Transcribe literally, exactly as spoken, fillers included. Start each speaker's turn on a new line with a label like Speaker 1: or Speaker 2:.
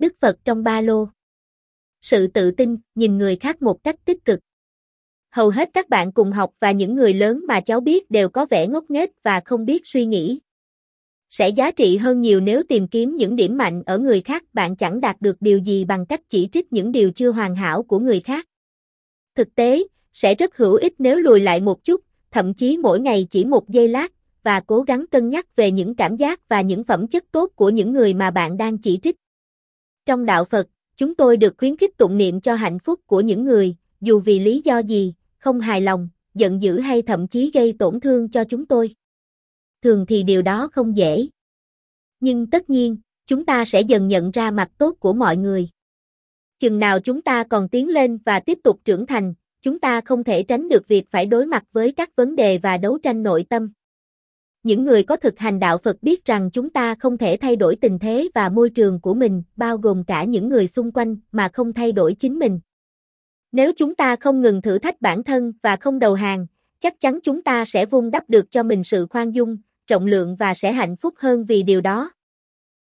Speaker 1: Đức Phật trong ba lô. Sự tự tin, nhìn người khác một cách tích cực. Hầu hết các bạn cùng học và những người lớn mà cháu biết đều có vẻ ngốc nghếch và không biết suy nghĩ. Sẽ giá trị hơn nhiều nếu tìm kiếm những điểm mạnh ở người khác. Bạn chẳng đạt được điều gì bằng cách chỉ trích những điều chưa hoàn hảo của người khác. Thực tế, sẽ rất hữu ích nếu lùi lại một chút, thậm chí mỗi ngày chỉ một giây lát, và cố gắng cân nhắc về những cảm giác và những phẩm chất tốt của những người mà bạn đang chỉ trích. Trong đạo Phật, chúng tôi được khuyến khích tụng niệm cho hạnh phúc của những người, dù vì lý do gì, không hài lòng, giận dữ hay thậm chí gây tổn thương cho chúng tôi. Thường thì điều đó không dễ. Nhưng tất nhiên, chúng ta sẽ dần nhận ra mặt tốt của mọi người. Chừng nào chúng ta còn tiến lên và tiếp tục trưởng thành, chúng ta không thể tránh được việc phải đối mặt với các vấn đề và đấu tranh nội tâm. Những người có thực hành đạo Phật biết rằng chúng ta không thể thay đổi tình thế và môi trường của mình, bao gồm cả những người xung quanh, mà không thay đổi chính mình. Nếu chúng ta không ngừng thử thách bản thân và không đầu hàng, chắc chắn chúng ta sẽ vun đắp được cho mình sự khoan dung, rộng lượng và sẽ hạnh phúc hơn vì điều đó.